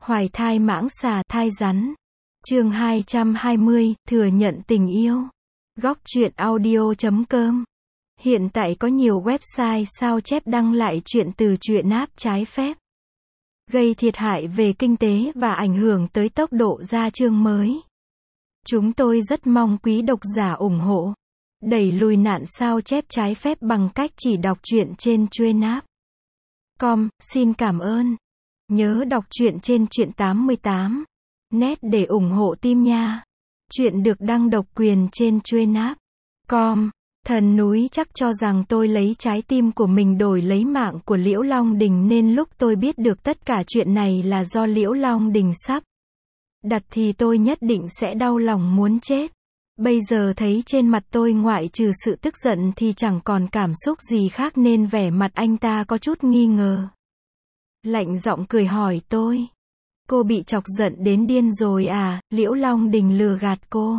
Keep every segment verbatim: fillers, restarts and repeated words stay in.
Hoài thai mãng xà, thai rắn. Chương hai trăm hai mươi, thừa nhận tình yêu. Góc truyện audio chấm com. Hiện tại có nhiều website sao chép đăng lại truyện từ truyện app trái phép, gây thiệt hại về kinh tế và ảnh hưởng tới tốc độ ra chương mới. Chúng tôi rất mong quý độc giả ủng hộ, đẩy lùi nạn sao chép trái phép bằng cách chỉ đọc truyện trên truyện app. Com, xin cảm ơn. Nhớ đọc truyện trên truyện tám mươi tám net để ủng hộ team nha. Truyện được đăng độc quyền trên truyện app. Com. Thần núi chắc cho rằng tôi lấy trái tim của mình đổi lấy mạng của Liễu Long Đình, nên lúc tôi biết được tất cả chuyện này là do Liễu Long Đình sắp đặt thì tôi nhất định sẽ đau lòng muốn chết. Bây giờ thấy trên mặt tôi ngoại trừ sự tức giận thì chẳng còn cảm xúc gì khác, nên vẻ mặt anh ta có chút nghi ngờ. Lạnh giọng cười hỏi tôi. Cô bị chọc giận đến điên rồi à? Liễu Long Đình lừa gạt cô.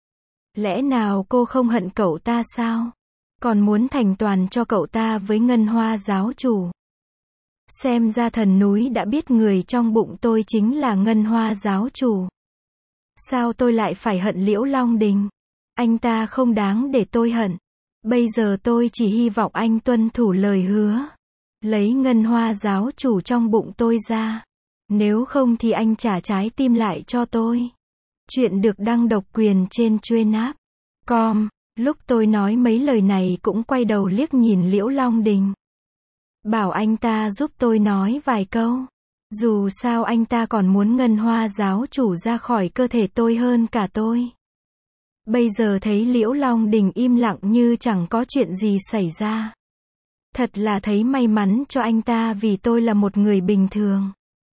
Lẽ nào cô không hận cậu ta sao? Còn muốn thành toàn cho cậu ta với Ngân Hoa giáo chủ. Xem ra thần núi đã biết người trong bụng tôi chính là Ngân Hoa giáo chủ. Sao tôi lại phải hận Liễu Long Đình? Anh ta không đáng để tôi hận. Bây giờ tôi chỉ hy vọng anh tuân thủ lời hứa, lấy Ngân Hoa giáo chủ trong bụng tôi ra. Nếu không thì anh trả trái tim lại cho tôi. Chuyện được đăng độc quyền trên truyện app. Com. Lúc tôi nói mấy lời này cũng quay đầu liếc nhìn Liễu Long Đình, bảo anh ta giúp tôi nói vài câu. Dù sao anh ta còn muốn Ngân Hoa giáo chủ ra khỏi cơ thể tôi hơn cả tôi. Bây giờ thấy Liễu Long Đình im lặng như chẳng có chuyện gì xảy ra, thật là thấy may mắn cho anh ta, vì tôi là một người bình thường.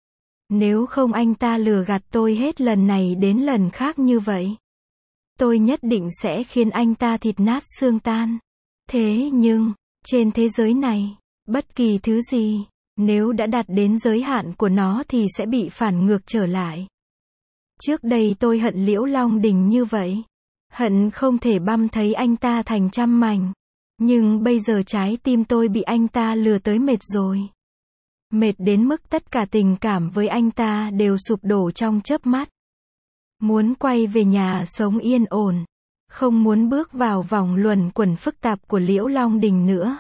Nếu không anh ta lừa gạt tôi hết lần này đến lần khác như vậy, tôi nhất định sẽ khiến anh ta thịt nát xương tan. Thế nhưng, trên thế giới này, bất kỳ thứ gì, nếu đã đạt đến giới hạn của nó thì sẽ bị phản ngược trở lại. Trước đây tôi hận Liễu Long Đình như vậy, hận không thể băm thấy anh ta thành trăm mảnh. Nhưng bây giờ trái tim tôi bị anh ta lừa tới mệt rồi. Mệt đến mức tất cả tình cảm với anh ta đều sụp đổ trong chớp mắt. Muốn quay về nhà sống yên ổn, không muốn bước vào vòng luẩn quẩn phức tạp của Liễu Long Đình nữa.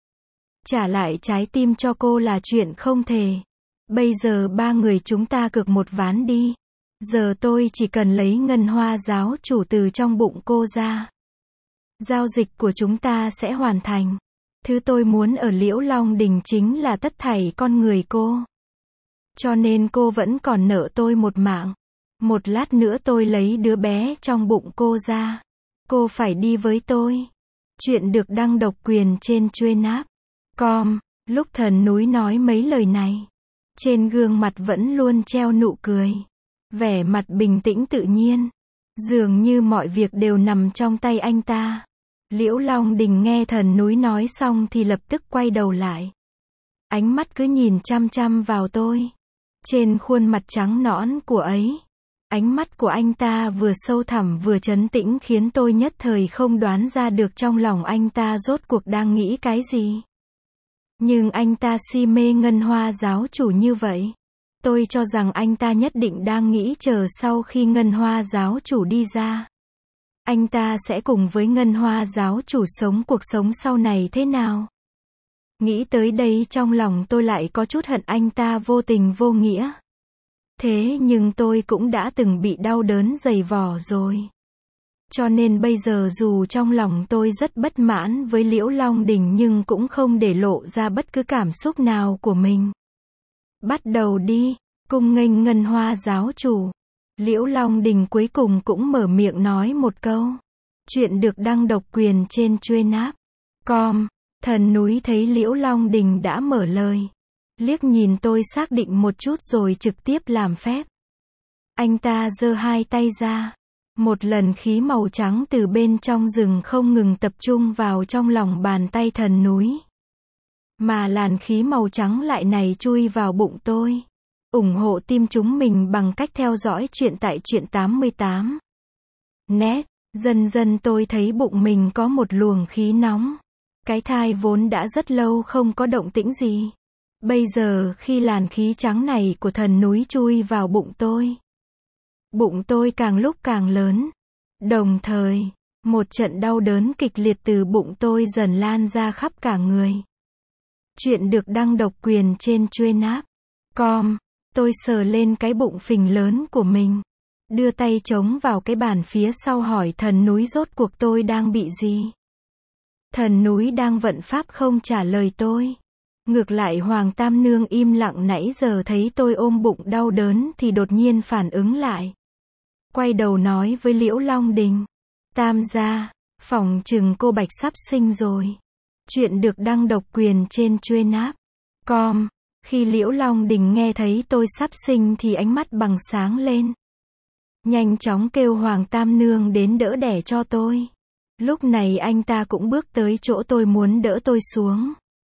Trả lại trái tim cho cô là chuyện không thể. Bây giờ ba người chúng ta cược một ván đi. Giờ tôi chỉ cần lấy Ngân Hoa giáo chủ từ trong bụng cô ra, giao dịch của chúng ta sẽ hoàn thành. Thứ tôi muốn ở Liễu Long Đình chính là tất thảy con người cô. Cho nên cô vẫn còn nợ tôi một mạng. Một lát nữa tôi lấy đứa bé trong bụng cô ra, cô phải đi với tôi. Chuyện được đăng độc quyền trên truyện app. Com. Lúc thần núi nói mấy lời này, trên gương mặt vẫn luôn treo nụ cười, vẻ mặt bình tĩnh tự nhiên, dường như mọi việc đều nằm trong tay anh ta. Liễu Long Đình nghe thần núi nói xong thì lập tức quay đầu lại. Ánh mắt cứ nhìn chăm chăm vào tôi. Trên khuôn mặt trắng nõn của ấy, ánh mắt của anh ta vừa sâu thẳm vừa trấn tĩnh khiến tôi nhất thời không đoán ra được trong lòng anh ta rốt cuộc đang nghĩ cái gì. Nhưng anh ta si mê Ngân Hoa giáo chủ như vậy. Tôi cho rằng anh ta nhất định đang nghĩ chờ sau khi Ngân Hoa giáo chủ đi ra, anh ta sẽ cùng với Ngân Hoa giáo chủ sống cuộc sống sau này thế nào. Nghĩ tới đây trong lòng tôi lại có chút hận anh ta vô tình vô nghĩa. Thế nhưng tôi cũng đã từng bị đau đớn dày vò rồi. Cho nên bây giờ dù trong lòng tôi rất bất mãn với Liễu Long Đình nhưng cũng không để lộ ra bất cứ cảm xúc nào của mình. Bắt đầu đi, cung nghênh Ngân Hoa giáo chủ. Liễu Long Đình cuối cùng cũng mở miệng nói một câu. Chuyện được đăng độc quyền trên truyện app. Com. Thần núi thấy Liễu Long Đình đã mở lời, liếc nhìn tôi xác định một chút rồi trực tiếp làm phép. Anh ta giơ hai tay ra. Một lần khí màu trắng từ bên trong rừng không ngừng tập trung vào trong lòng bàn tay thần núi. Mà làn khí màu trắng lại này chui vào bụng tôi. Ủng hộ team chúng mình bằng cách theo dõi chuyện tại truyện tám mươi tám net. Dần dần tôi thấy bụng mình có một luồng khí nóng. Cái thai vốn đã rất lâu không có động tĩnh gì, Bây giờ khi làn khí trắng này của thần núi chui vào bụng tôi, bụng tôi càng lúc càng lớn. Đồng thời, một trận đau đớn kịch liệt từ bụng tôi dần lan ra khắp cả người. Chuyện được đăng độc quyền trên chuyên app com. Tôi sờ lên cái bụng phình lớn của mình, đưa tay chống vào cái bàn phía sau hỏi thần núi rốt cuộc tôi đang bị gì. Thần núi đang vận pháp không trả lời tôi. Ngược lại Hoàng Tam Nương im lặng nãy giờ thấy tôi ôm bụng đau đớn thì đột nhiên phản ứng lại. Quay đầu nói với Liễu Long Đình. Tam gia, phỏng chừng cô Bạch sắp sinh rồi. Chuyện được đăng độc quyền trên chuyên app com. Khi Liễu Long Đình nghe thấy tôi sắp sinh thì ánh mắt bằng sáng lên. Nhanh chóng kêu Hoàng Tam Nương đến đỡ đẻ cho tôi. Lúc này anh ta cũng bước tới chỗ tôi muốn đỡ tôi xuống.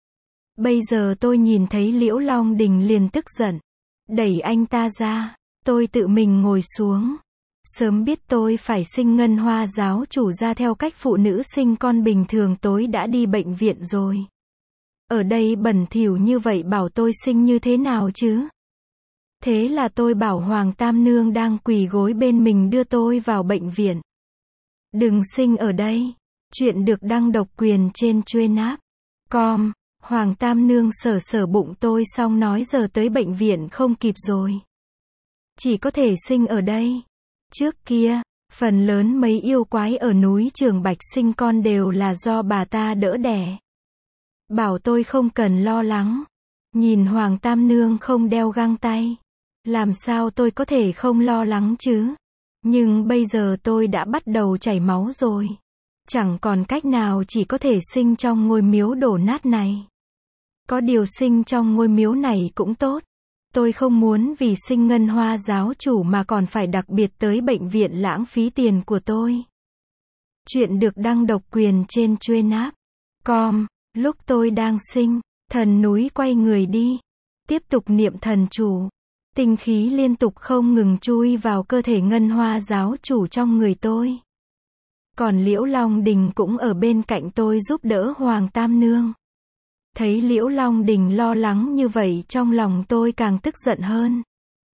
Bây giờ tôi nhìn thấy Liễu Long Đình liền tức giận. Đẩy anh ta ra. Tôi tự mình ngồi xuống. Sớm biết tôi phải sinh Ngân Hoa giáo chủ ra theo cách phụ nữ sinh con bình thường tối đã đi bệnh viện rồi. Ở đây bẩn thỉu như vậy bảo tôi sinh như thế nào chứ? Thế là tôi bảo Hoàng Tam Nương đang quỳ gối bên mình đưa tôi vào bệnh viện. Đừng sinh ở đây. Chuyện được đăng độc quyền trên chuyên app com. Hoàng Tam Nương sờ sờ bụng tôi xong nói giờ tới bệnh viện không kịp rồi. Chỉ có thể sinh ở đây. Trước kia, phần lớn mấy yêu quái ở núi Trường Bạch sinh con đều là do bà ta đỡ đẻ. Bảo tôi không cần lo lắng. Nhìn Hoàng Tam Nương không đeo găng tay. Làm sao tôi có thể không lo lắng chứ? Nhưng bây giờ tôi đã bắt đầu chảy máu rồi. Chẳng còn cách nào chỉ có thể sinh trong ngôi miếu đổ nát này. Có điều sinh trong ngôi miếu này cũng tốt. Tôi không muốn vì sinh Ngân Hoa giáo chủ mà còn phải đặc biệt tới bệnh viện lãng phí tiền của tôi. Chuyện được đăng độc quyền trên chuyên app com. Lúc tôi đang sinh, thần núi quay người đi. Tiếp tục niệm thần chú. Tinh khí liên tục không ngừng chui vào cơ thể Ngân Hoa giáo chủ trong người tôi. Còn Liễu Long Đình cũng ở bên cạnh tôi giúp đỡ Hoàng Tam Nương. Thấy Liễu Long Đình lo lắng như vậy trong lòng tôi càng tức giận hơn.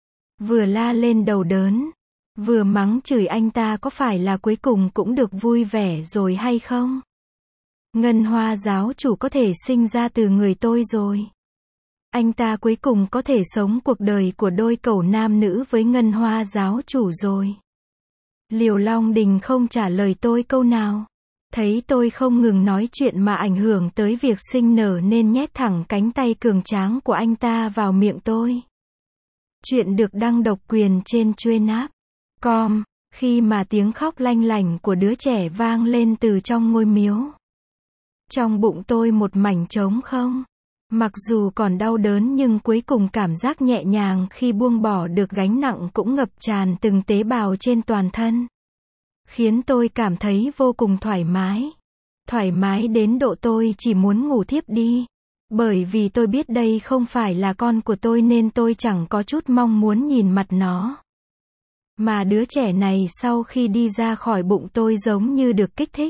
Vừa la lên đầu đớn, vừa mắng chửi anh ta có phải là cuối cùng cũng được vui vẻ rồi hay không? Ngân Hoa giáo chủ có thể sinh ra từ người tôi rồi. Anh ta cuối cùng có thể sống cuộc đời của đôi cẩu nam nữ với Ngân Hoa giáo chủ rồi. Liễu Long Đình không trả lời tôi câu nào. Thấy tôi không ngừng nói chuyện mà ảnh hưởng tới việc sinh nở nên nhét thẳng cánh tay cường tráng của anh ta vào miệng tôi. Chuyện được đăng độc quyền trên chuyên app com. Khi mà tiếng khóc lanh lảnh của đứa trẻ vang lên từ trong ngôi miếu. Trong bụng tôi một mảnh trống không. Mặc dù còn đau đớn nhưng cuối cùng cảm giác nhẹ nhàng khi buông bỏ được gánh nặng cũng ngập tràn từng tế bào trên toàn thân. Khiến tôi cảm thấy vô cùng thoải mái. Thoải mái đến độ tôi chỉ muốn ngủ thiếp đi. Bởi vì tôi biết đây không phải là con của tôi nên tôi chẳng có chút mong muốn nhìn mặt nó. Mà đứa trẻ này sau khi đi ra khỏi bụng tôi giống như được kích thích.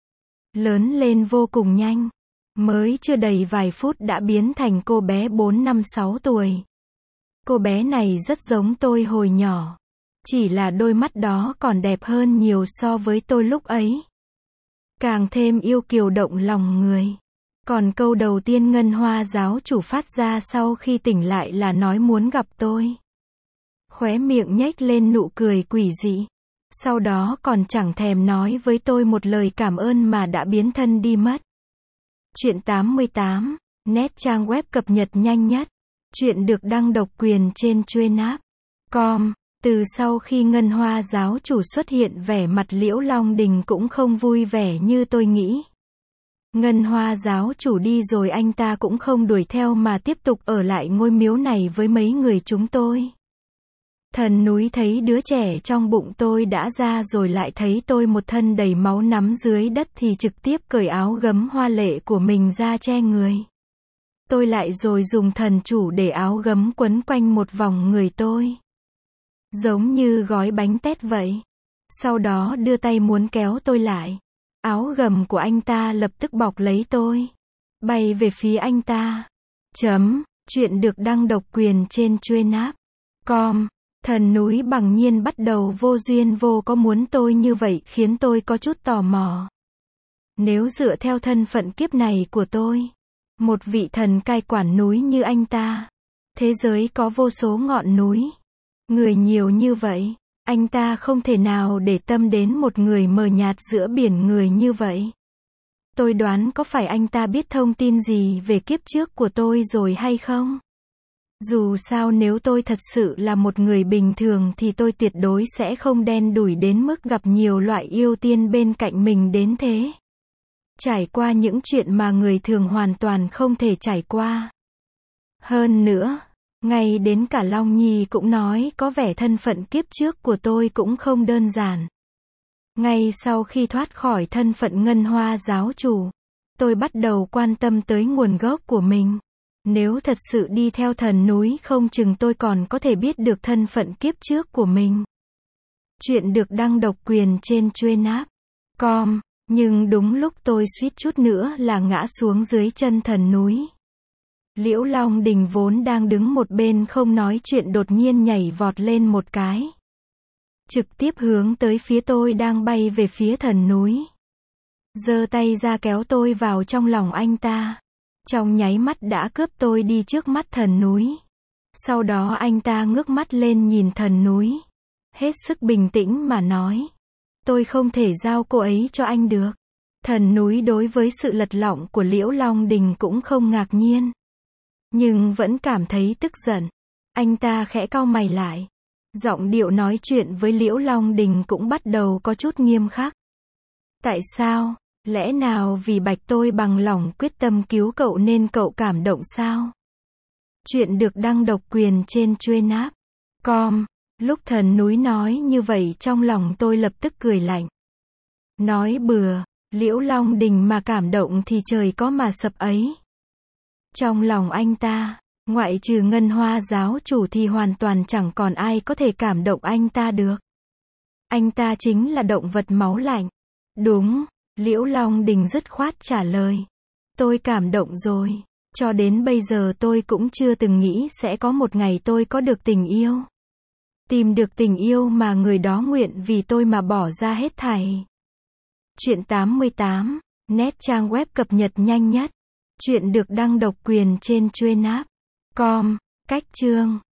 Lớn lên vô cùng nhanh. Mới chưa đầy vài phút đã biến thành cô bé bốn năm sáu tuổi. Cô bé này rất giống tôi hồi nhỏ. Chỉ là đôi mắt đó còn đẹp hơn nhiều so với tôi lúc ấy. Càng thêm yêu kiều động lòng người. Còn câu đầu tiên Ngân Hoa giáo chủ phát ra sau khi tỉnh lại là nói muốn gặp tôi. Khóe miệng nhếch lên nụ cười quỷ dị. Sau đó còn chẳng thèm nói với tôi một lời cảm ơn mà đã biến thân đi mất. Chuyện tám mươi tám, nét trang web cập nhật nhanh nhất. Chuyện được đăng độc quyền trên chuyên app com. Từ sau khi Ngân Hoa giáo chủ xuất hiện vẻ mặt Liễu Long Đình cũng không vui vẻ như tôi nghĩ. Ngân Hoa giáo chủ đi rồi anh ta cũng không đuổi theo mà tiếp tục ở lại ngôi miếu này với mấy người chúng tôi. Thần núi thấy đứa trẻ trong bụng tôi đã ra rồi lại thấy tôi một thân đầy máu nắm dưới đất thì trực tiếp cởi áo gấm hoa lệ của mình ra che người. Tôi lại rồi dùng thần chủ để áo gấm quấn quanh một vòng người tôi. Giống như gói bánh tét vậy. Sau đó đưa tay muốn kéo tôi lại. Áo gầm của anh ta lập tức bọc lấy tôi. Bay về phía anh ta. Chấm. Chuyện được đăng độc quyền trên Truenapp chấm com. Thần núi bằng nhiên bắt đầu vô duyên vô có muốn tôi như vậy khiến tôi có chút tò mò. Nếu dựa theo thân phận kiếp này của tôi, một vị thần cai quản núi như anh ta, thế giới có vô số ngọn núi, người nhiều như vậy, anh ta không thể nào để tâm đến một người mờ nhạt giữa biển người như vậy. Tôi đoán có phải anh ta biết thông tin gì về kiếp trước của tôi rồi hay không? Dù sao nếu tôi thật sự là một người bình thường thì tôi tuyệt đối sẽ không đen đủi đến mức gặp nhiều loại yêu tiên bên cạnh mình đến thế. Trải qua những chuyện mà người thường hoàn toàn không thể trải qua. Hơn nữa, ngay đến cả Long Nhi cũng nói có vẻ thân phận kiếp trước của tôi cũng không đơn giản. Ngay sau khi thoát khỏi thân phận Ngân Hoa giáo chủ, tôi bắt đầu quan tâm tới nguồn gốc của mình. Nếu thật sự đi theo thần núi không chừng tôi còn có thể biết được thân phận kiếp trước của mình. Chuyện được đăng độc quyền trên Truenapp chấm com, nhưng đúng lúc tôi suýt chút nữa là ngã xuống dưới chân thần núi. Liễu Long Đình vốn đang đứng một bên không nói chuyện đột nhiên nhảy vọt lên một cái. Trực tiếp hướng tới phía tôi đang bay về phía thần núi. Giơ tay ra kéo tôi vào trong lòng anh ta. Trong nháy mắt đã cướp tôi đi trước mắt thần núi. Sau đó anh ta ngước mắt lên nhìn thần núi. Hết sức bình tĩnh mà nói. Tôi không thể giao cô ấy cho anh được. Thần núi đối với sự lật lọng của Liễu Long Đình cũng không ngạc nhiên. Nhưng vẫn cảm thấy tức giận. Anh ta khẽ cau mày lại. Giọng điệu nói chuyện với Liễu Long Đình cũng bắt đầu có chút nghiêm khắc. Tại sao? Lẽ nào vì Bạch tôi bằng lòng quyết tâm cứu cậu nên cậu cảm động sao? Chuyện được đăng độc quyền trên Truenapp chấm com. Lúc thần núi nói như vậy trong lòng tôi lập tức cười lạnh. Nói bừa, Liễu Long Đình mà cảm động thì trời có mà sập ấy. Trong lòng anh ta, ngoại trừ Ngân Hoa giáo chủ thì hoàn toàn chẳng còn ai có thể cảm động anh ta được. Anh ta chính là động vật máu lạnh. Đúng, Liễu Long Đình dứt khoát trả lời. Tôi cảm động rồi. Cho đến bây giờ tôi cũng chưa từng nghĩ sẽ có một ngày tôi có được tình yêu. Tìm được tình yêu mà người đó nguyện vì tôi mà bỏ ra hết thảy. Chuyện tám mươi tám, net trang web cập nhật nhanh nhất. Chuyện được đăng độc quyền trên Truenapp chấm com, cách chương.